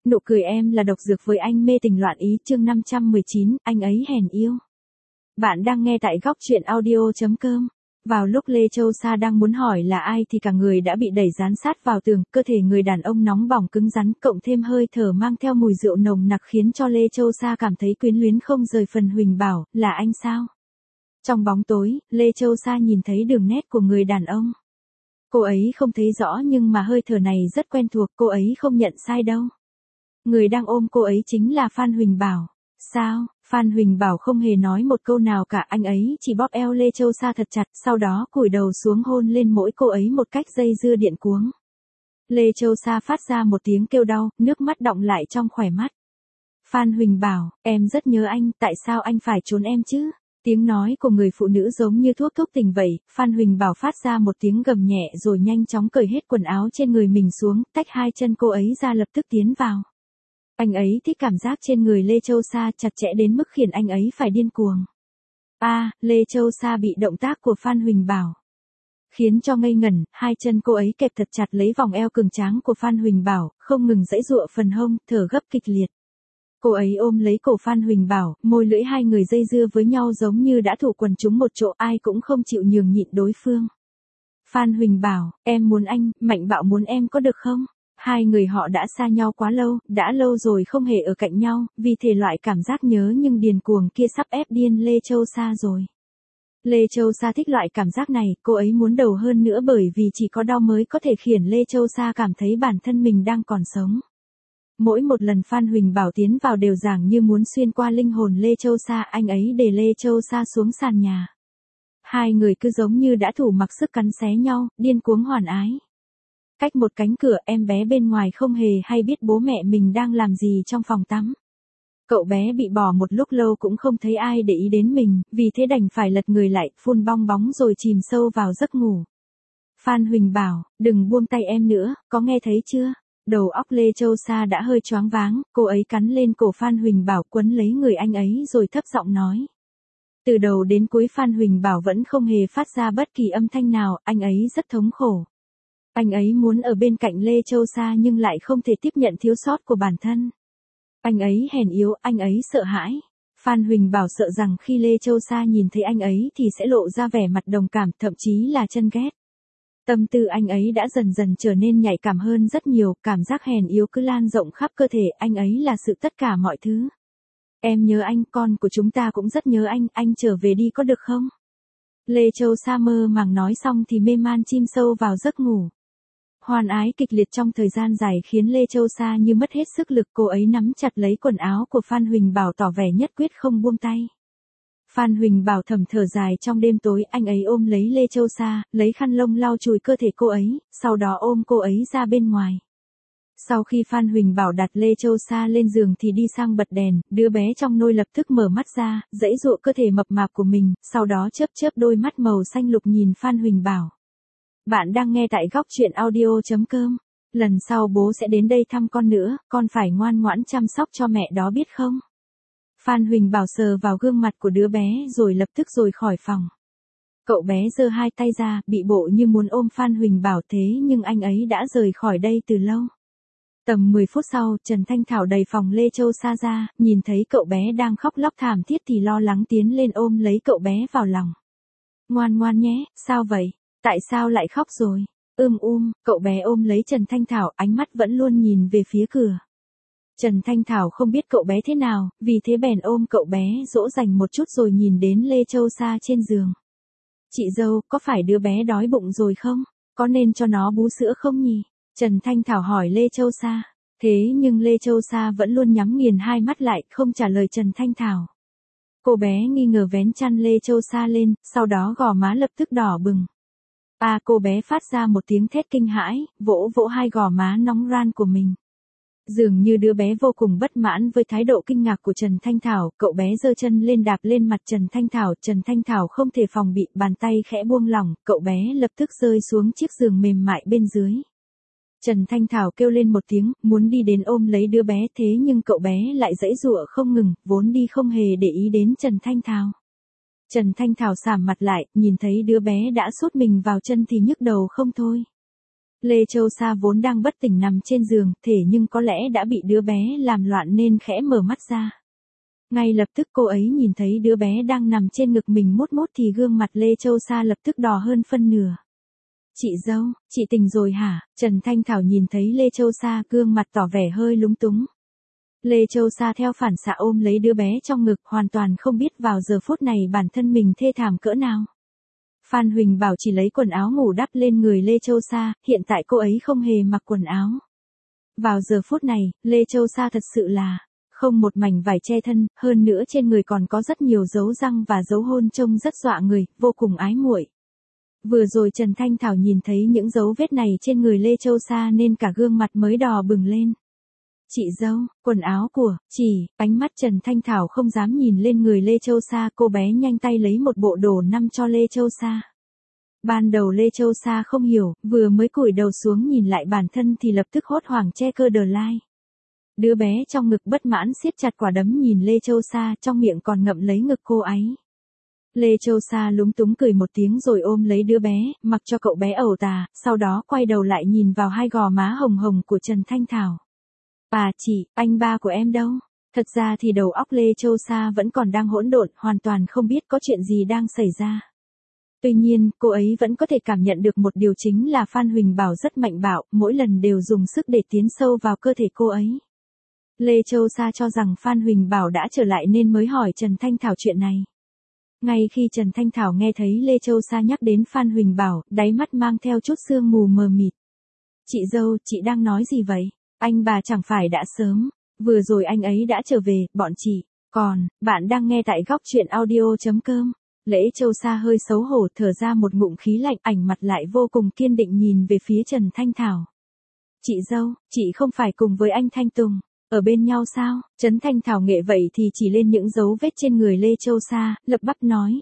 Nụ cười em là độc dược với anh mê tình loạn ý chương 519, anh ấy hèn yêu. Bạn đang nghe tại góc truyện audio.com. Vào lúc Lê Châu Sa đang muốn hỏi là ai thì cả người đã bị đẩy dán sát vào tường, cơ thể người đàn ông nóng bỏng cứng rắn cộng thêm hơi thở mang theo mùi rượu nồng nặc khiến cho Lê Châu Sa cảm thấy quyến luyến không rời phần. Huỳnh bảo, là anh sao? Trong bóng tối, Lê Châu Sa nhìn thấy đường nét của người đàn ông. Cô ấy không thấy rõ nhưng mà hơi thở này rất quen thuộc, cô ấy không nhận sai đâu. Người đang ôm cô ấy chính là Phan Huỳnh Bảo. Sao? Phan Huỳnh Bảo không hề nói một câu nào cả, anh ấy chỉ bóp eo Lê Châu Sa thật chặt, sau đó cúi đầu xuống hôn lên mỗi cô ấy một cách dây dưa điện cuống. Lê Châu Sa phát ra một tiếng kêu đau, nước mắt đọng lại trong khóe mắt. Phan Huỳnh Bảo, em rất nhớ anh, tại sao anh phải trốn em chứ? Tiếng nói của người phụ nữ giống như thuốc thúc tình vậy, Phan Huỳnh Bảo phát ra một tiếng gầm nhẹ rồi nhanh chóng cởi hết quần áo trên người mình xuống, tách hai chân cô ấy ra lập tức tiến vào. Anh ấy thích cảm giác trên người Lê Châu Sa chặt chẽ đến mức khiến anh ấy phải điên cuồng. Lê Châu Sa bị động tác của Phan Huỳnh Bảo khiến cho ngây ngẩn, hai chân cô ấy kẹp thật chặt lấy vòng eo cường tráng của Phan Huỳnh Bảo, không ngừng giãy giụa phần hông, thở gấp kịch liệt. Cô ấy ôm lấy cổ Phan Huỳnh Bảo, môi lưỡi hai người dây dưa với nhau giống như đã thủ quần chúng một chỗ, ai cũng không chịu nhường nhịn đối phương. Phan Huỳnh Bảo, em muốn anh, Mạnh Bạo muốn em có được không? Hai người họ đã xa nhau quá lâu, đã lâu rồi không hề ở cạnh nhau, vì thể loại cảm giác nhớ nhưng điên cuồng kia sắp ép điên Lê Châu Sa rồi. Lê Châu Sa thích loại cảm giác này, cô ấy muốn đầu hơn nữa bởi vì chỉ có đau mới có thể khiến Lê Châu Sa cảm thấy bản thân mình đang còn sống. Mỗi một lần Phan Huỳnh Bảo tiến vào đều dường như muốn xuyên qua linh hồn Lê Châu Sa, anh ấy để Lê Châu Sa xuống sàn nhà. Hai người cứ giống như đã thủ mặc sức cắn xé nhau, điên cuồng hoàn ái. Cách một cánh cửa, em bé bên ngoài không hề hay biết bố mẹ mình đang làm gì trong phòng tắm. Cậu bé bị bỏ một lúc lâu cũng không thấy ai để ý đến mình, vì thế đành phải lật người lại, phun bong bóng rồi chìm sâu vào giấc ngủ. Phan Huỳnh Bảo, đừng buông tay em nữa, có nghe thấy chưa? Đầu óc Lê Châu Sa đã hơi choáng váng, cô ấy cắn lên cổ Phan Huỳnh Bảo quấn lấy người anh ấy rồi thấp giọng nói. Từ đầu đến cuối Phan Huỳnh Bảo vẫn không hề phát ra bất kỳ âm thanh nào, anh ấy rất thống khổ. Anh ấy muốn ở bên cạnh Lê Châu Sa nhưng lại không thể tiếp nhận thiếu sót của bản thân. Anh ấy hèn yếu, anh ấy sợ hãi. Phan Huỳnh Bảo sợ rằng khi Lê Châu Sa nhìn thấy anh ấy thì sẽ lộ ra vẻ mặt đồng cảm, thậm chí là chân ghét. Tâm tư anh ấy đã dần dần trở nên nhạy cảm hơn rất nhiều, cảm giác hèn yếu cứ lan rộng khắp cơ thể, anh ấy là sự tất cả mọi thứ. Em nhớ anh, con của chúng ta cũng rất nhớ anh trở về đi có được không? Lê Châu Sa mơ màng nói xong thì mê man chim sâu vào giấc ngủ. Hoan ái kịch liệt trong thời gian dài khiến Lê Châu Sa như mất hết sức lực, cô ấy nắm chặt lấy quần áo của Phan Huỳnh Bảo tỏ vẻ nhất quyết không buông tay. Phan Huỳnh Bảo thầm thở dài trong đêm tối, anh ấy ôm lấy Lê Châu Sa, lấy khăn lông lau chùi cơ thể cô ấy, sau đó ôm cô ấy ra bên ngoài. Sau khi Phan Huỳnh Bảo đặt Lê Châu Sa lên giường thì đi sang bật đèn, đứa bé trong nôi lập tức mở mắt ra, giãy giụa cơ thể mập mạp của mình, sau đó chớp chớp đôi mắt màu xanh lục nhìn Phan Huỳnh Bảo. Bạn đang nghe tại góc truyện audio.com. Lần sau bố sẽ đến đây thăm con nữa, con phải ngoan ngoãn chăm sóc cho mẹ đó biết không? Phan Huỳnh Bảo sờ vào gương mặt của đứa bé rồi lập tức rồi khỏi phòng. Cậu bé giơ hai tay ra, bị bộ như muốn ôm Phan Huỳnh Bảo thế nhưng anh ấy đã rời khỏi đây từ lâu. Tầm 10 phút sau, Trần Thanh Thảo đầy phòng Lê Châu Sa ra, nhìn thấy cậu bé đang khóc lóc thảm thiết thì lo lắng tiến lên ôm lấy cậu bé vào lòng. Ngoan ngoan nhé, sao vậy? Tại sao lại khóc rồi? Cậu bé ôm lấy Trần Thanh Thảo, ánh mắt vẫn luôn nhìn về phía cửa. Trần Thanh Thảo không biết cậu bé thế nào, vì thế bèn ôm cậu bé dỗ dành một chút rồi nhìn đến Lê Châu Sa trên giường. Chị dâu, có phải đứa bé đói bụng rồi không? Có nên cho nó bú sữa không nhỉ? Trần Thanh Thảo hỏi Lê Châu Sa. Thế nhưng Lê Châu Sa vẫn luôn nhắm nghiền hai mắt lại, không trả lời Trần Thanh Thảo. Cô bé nghi ngờ vén chăn Lê Châu Sa lên, sau đó gò má lập tức đỏ bừng. Cô bé phát ra một tiếng thét kinh hãi, vỗ vỗ hai gò má nóng ran của mình. Dường như đứa bé vô cùng bất mãn với thái độ kinh ngạc của Trần Thanh Thảo, cậu bé giơ chân lên đạp lên mặt Trần Thanh Thảo không thể phòng bị, bàn tay khẽ buông lỏng, cậu bé lập tức rơi xuống chiếc giường mềm mại bên dưới. Trần Thanh Thảo kêu lên một tiếng, muốn đi đến ôm lấy đứa bé thế nhưng cậu bé lại giãy giụa không ngừng, vốn đi không hề để ý đến Trần Thanh Thảo. Trần Thanh Thảo sạm mặt lại, nhìn thấy đứa bé đã sút mình vào chân thì nhức đầu không thôi. Lê Châu Sa vốn đang bất tỉnh nằm trên giường, thể nhưng có lẽ đã bị đứa bé làm loạn nên khẽ mở mắt ra. Ngay lập tức cô ấy nhìn thấy đứa bé đang nằm trên ngực mình mút mút thì gương mặt Lê Châu Sa lập tức đỏ hơn phân nửa. Chị dâu, chị tỉnh rồi hả? Trần Thanh Thảo nhìn thấy Lê Châu Sa, gương mặt tỏ vẻ hơi lúng túng. Lê Châu Sa theo phản xạ ôm lấy đứa bé trong ngực, hoàn toàn không biết vào giờ phút này bản thân mình thê thảm cỡ nào. Phan Huỳnh Bảo chỉ lấy quần áo ngủ đắp lên người Lê Châu Sa, hiện tại cô ấy không hề mặc quần áo. Vào giờ phút này, Lê Châu Sa thật sự là không một mảnh vải che thân, hơn nữa trên người còn có rất nhiều dấu răng và dấu hôn trông rất dọa người, vô cùng ái muội. Vừa rồi Trần Thanh Thảo nhìn thấy những dấu vết này trên người Lê Châu Sa nên cả gương mặt mới đỏ bừng lên. Chị dâu, quần áo của chị, ánh mắt Trần Thanh Thảo không dám nhìn lên người Lê Châu Sa, cô bé nhanh tay lấy một bộ đồ nằm cho Lê Châu Sa. Ban đầu Lê Châu Sa không hiểu, vừa mới cúi đầu xuống nhìn lại bản thân thì lập tức hốt hoảng che cơ đờ lai. Đứa bé trong ngực bất mãn siết chặt quả đấm nhìn Lê Châu Sa, trong miệng còn ngậm lấy ngực cô ấy. Lê Châu Sa lúng túng cười một tiếng rồi ôm lấy đứa bé, mặc cho cậu bé ẩu tà, sau đó quay đầu lại nhìn vào hai gò má hồng hồng của Trần Thanh Thảo. Chị, anh ba của em đâu? Thật ra thì đầu óc Lê Châu Sa vẫn còn đang hỗn độn, hoàn toàn không biết có chuyện gì đang xảy ra. Tuy nhiên, cô ấy vẫn có thể cảm nhận được một điều chính là Phan Huỳnh Bảo rất mạnh bạo, mỗi lần đều dùng sức để tiến sâu vào cơ thể cô ấy. Lê Châu Sa cho rằng Phan Huỳnh Bảo đã trở lại nên mới hỏi Trần Thanh Thảo chuyện này. Ngay khi Trần Thanh Thảo nghe thấy Lê Châu Sa nhắc đến Phan Huỳnh Bảo, đáy mắt mang theo chút sương mù mờ mịt. Chị dâu, chị đang nói gì vậy? Anh bà chẳng phải đã sớm, vừa rồi anh ấy đã trở về, bọn chị. Còn, bạn đang nghe tại góc truyện audio.com. Lễ Châu Sa hơi xấu hổ thở ra một ngụm khí lạnh, ảnh mặt lại vô cùng kiên định nhìn về phía Trần Thanh Thảo. Chị dâu, chị không phải cùng với anh Thanh Tùng ở bên nhau sao? Trần Thanh Thảo nghệ vậy thì chỉ lên những dấu vết trên người Lê Châu Sa, lập bắp nói.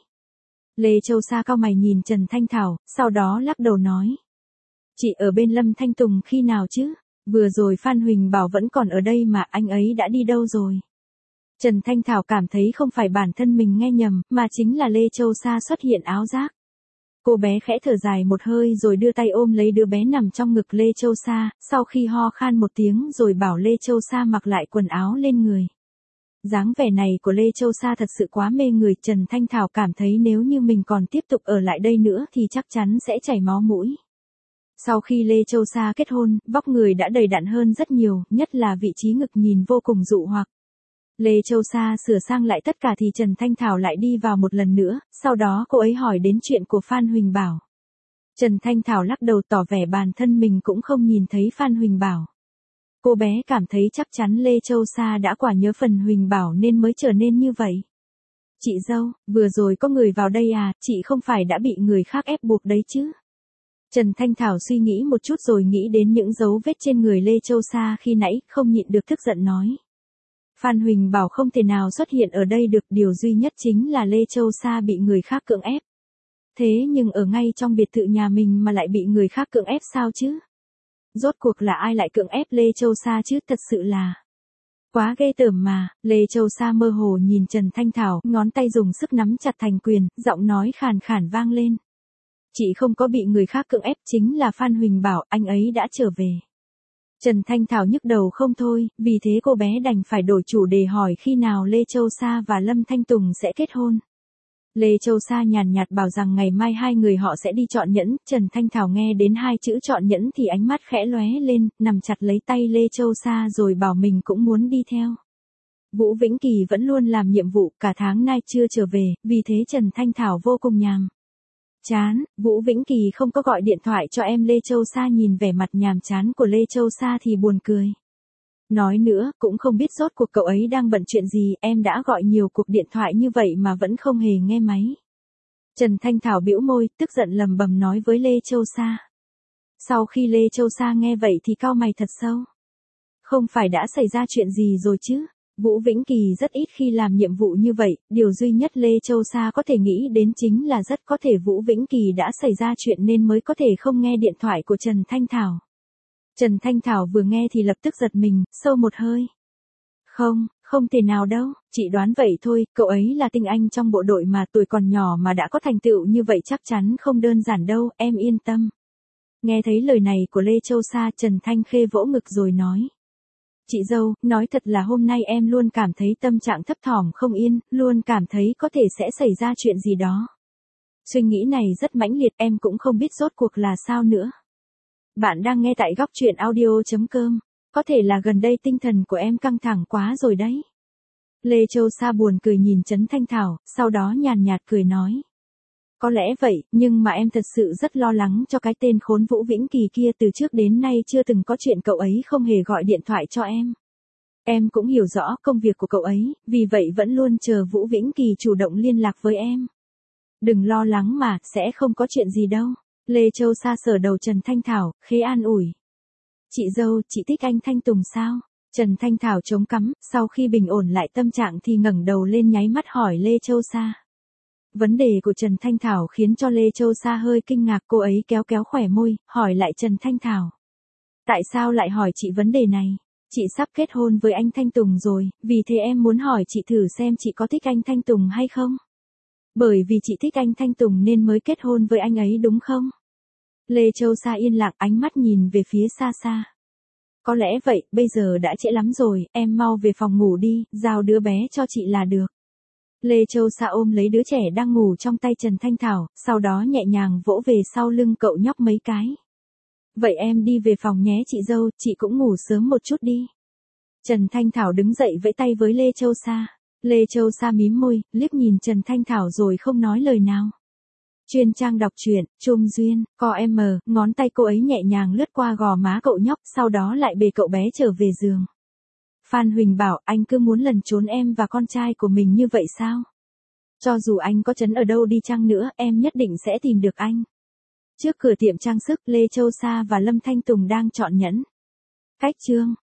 Lê Châu Sa cau mày nhìn Trần Thanh Thảo, sau đó lắc đầu nói. Chị ở bên Lâm Thanh Tùng khi nào chứ? Vừa rồi Phan Huỳnh Bảo vẫn còn ở đây mà anh ấy đã đi đâu rồi? Trần Thanh Thảo cảm thấy không phải bản thân mình nghe nhầm, mà chính là Lê Châu Sa xuất hiện áo giác. Cô bé khẽ thở dài một hơi rồi đưa tay ôm lấy đứa bé nằm trong ngực Lê Châu Sa, sau khi ho khan một tiếng rồi bảo Lê Châu Sa mặc lại quần áo lên người. Dáng vẻ này của Lê Châu Sa thật sự quá mê người, Trần Thanh Thảo cảm thấy nếu như mình còn tiếp tục ở lại đây nữa thì chắc chắn sẽ chảy máu mũi. Sau khi Lê Châu Sa kết hôn, vóc người đã đầy đặn hơn rất nhiều, nhất là vị trí ngực nhìn vô cùng dụ hoặc. Lê Châu Sa sửa sang lại tất cả thì Trần Thanh Thảo lại đi vào một lần nữa, sau đó cô ấy hỏi đến chuyện của Phan Huỳnh Bảo. Trần Thanh Thảo lắc đầu tỏ vẻ bản thân mình cũng không nhìn thấy Phan Huỳnh Bảo. Cô bé cảm thấy chắc chắn Lê Châu Sa đã quả nhớ phần Huỳnh Bảo nên mới trở nên như vậy. Chị dâu, vừa rồi có người vào đây à, chị không phải đã bị người khác ép buộc đấy chứ? Trần Thanh Thảo suy nghĩ một chút rồi nghĩ đến những dấu vết trên người Lê Châu Sa khi nãy, không nhịn được tức giận nói. Phan Huỳnh Bảo không thể nào xuất hiện ở đây được, điều duy nhất chính là Lê Châu Sa bị người khác cưỡng ép. Thế nhưng ở ngay trong biệt thự nhà mình mà lại bị người khác cưỡng ép sao chứ? Rốt cuộc là ai lại cưỡng ép Lê Châu Sa chứ, thật sự là quá ghê tởm mà. Lê Châu Sa mơ hồ nhìn Trần Thanh Thảo, ngón tay dùng sức nắm chặt thành quyền, giọng nói khàn khàn vang lên. Chị không có bị người khác cưỡng ép, chính là Phan Huỳnh Bảo, anh ấy đã trở về. Trần Thanh Thảo nhức đầu không thôi, vì thế cô bé đành phải đổi chủ đề hỏi khi nào Lê Châu Sa và Lâm Thanh Tùng sẽ kết hôn. Lê Châu Sa nhàn nhạt bảo rằng ngày mai hai người họ sẽ đi chọn nhẫn, Trần Thanh Thảo nghe đến hai chữ chọn nhẫn thì ánh mắt khẽ lóe lên, nằm chặt lấy tay Lê Châu Sa rồi bảo mình cũng muốn đi theo. Vũ Vĩnh Kỳ vẫn luôn làm nhiệm vụ, cả tháng nay chưa trở về, vì thế Trần Thanh Thảo vô cùng nhàm chán. Vũ Vĩnh Kỳ không có gọi điện thoại cho em Lê Châu Sa nhìn vẻ mặt nhàm chán của Lê Châu Sa thì buồn cười. Nói nữa, cũng không biết rốt cuộc cậu ấy đang bận chuyện gì, em đã gọi nhiều cuộc điện thoại như vậy mà vẫn không hề nghe máy. Trần Thanh Thảo bĩu môi, tức giận lầm bầm nói với Lê Châu Sa. Sau khi Lê Châu Sa nghe vậy thì cau mày thật sâu. Không phải đã xảy ra chuyện gì rồi chứ? Vũ Vĩnh Kỳ rất ít khi làm nhiệm vụ như vậy, điều duy nhất Lê Châu Sa có thể nghĩ đến chính là rất có thể Vũ Vĩnh Kỳ đã xảy ra chuyện nên mới có thể không nghe điện thoại của Trần Thanh Thảo. Trần Thanh Thảo vừa nghe thì lập tức giật mình, sâu một hơi. Không thể nào đâu, chị đoán vậy thôi, cậu ấy là tinh anh trong bộ đội mà, tuổi còn nhỏ mà đã có thành tựu như vậy chắc chắn không đơn giản đâu, em yên tâm. Nghe thấy lời này của Lê Châu Sa, Trần Thanh Khê vỗ ngực rồi nói. Chị dâu, nói thật là hôm nay em luôn cảm thấy tâm trạng thấp thỏm không yên, luôn cảm thấy có thể sẽ xảy ra chuyện gì đó. Suy nghĩ này rất mãnh liệt, em cũng không biết rốt cuộc là sao nữa. Bạn đang nghe tại góc truyện audio.com. Có thể là gần đây tinh thần của em căng thẳng quá rồi đấy. Lê Châu Sa buồn cười nhìn Trấn Thanh Thảo, sau đó nhàn nhạt cười nói. Có lẽ vậy, nhưng mà em thật sự rất lo lắng cho cái tên khốn Vũ Vĩnh Kỳ kia, từ trước đến nay chưa từng có chuyện cậu ấy không hề gọi điện thoại cho em. Em cũng hiểu rõ công việc của cậu ấy, vì vậy vẫn luôn chờ Vũ Vĩnh Kỳ chủ động liên lạc với em. Đừng lo lắng mà, sẽ không có chuyện gì đâu. Lê Châu Sa sờ đầu Trần Thanh Thảo, khẽ an ủi. Chị dâu, chị thích anh Thanh Tùng sao? Trần Thanh Thảo chống cằm, sau khi bình ổn lại tâm trạng thì ngẩng đầu lên nháy mắt hỏi Lê Châu Sa. Vấn đề của Trần Thanh Thảo khiến cho Lê Châu Sa hơi kinh ngạc, cô ấy kéo kéo khóe môi, hỏi lại Trần Thanh Thảo. Tại sao lại hỏi chị vấn đề này? Chị sắp kết hôn với anh Thanh Tùng rồi, vì thế em muốn hỏi chị thử xem chị có thích anh Thanh Tùng hay không? Bởi vì chị thích anh Thanh Tùng nên mới kết hôn với anh ấy đúng không? Lê Châu Sa yên lặng, ánh mắt nhìn về phía xa xa. Có lẽ vậy, bây giờ đã trễ lắm rồi, em mau về phòng ngủ đi, giao đứa bé cho chị là được. Lê Châu Sa ôm lấy đứa trẻ đang ngủ trong tay Trần Thanh Thảo, sau đó nhẹ nhàng vỗ về sau lưng cậu nhóc mấy cái. Vậy em đi về phòng nhé chị dâu, chị cũng ngủ sớm một chút đi. Trần Thanh Thảo đứng dậy vẫy tay với Lê Châu Sa. Lê Châu Sa mím môi, liếc nhìn Trần Thanh Thảo rồi không nói lời nào. Chuyên trang đọc truyện, Trung Duyên, co.m, ngón tay cô ấy nhẹ nhàng lướt qua gò má cậu nhóc, sau đó lại bế cậu bé trở về giường. Phan Huỳnh bảo, anh cứ muốn lẩn trốn em và con trai của mình như vậy sao? Cho dù anh có trấn ở đâu đi chăng nữa, em nhất định sẽ tìm được anh. Trước cửa tiệm trang sức, Lê Châu Sa và Lâm Thanh Tùng đang chọn nhẫn. Cách chương.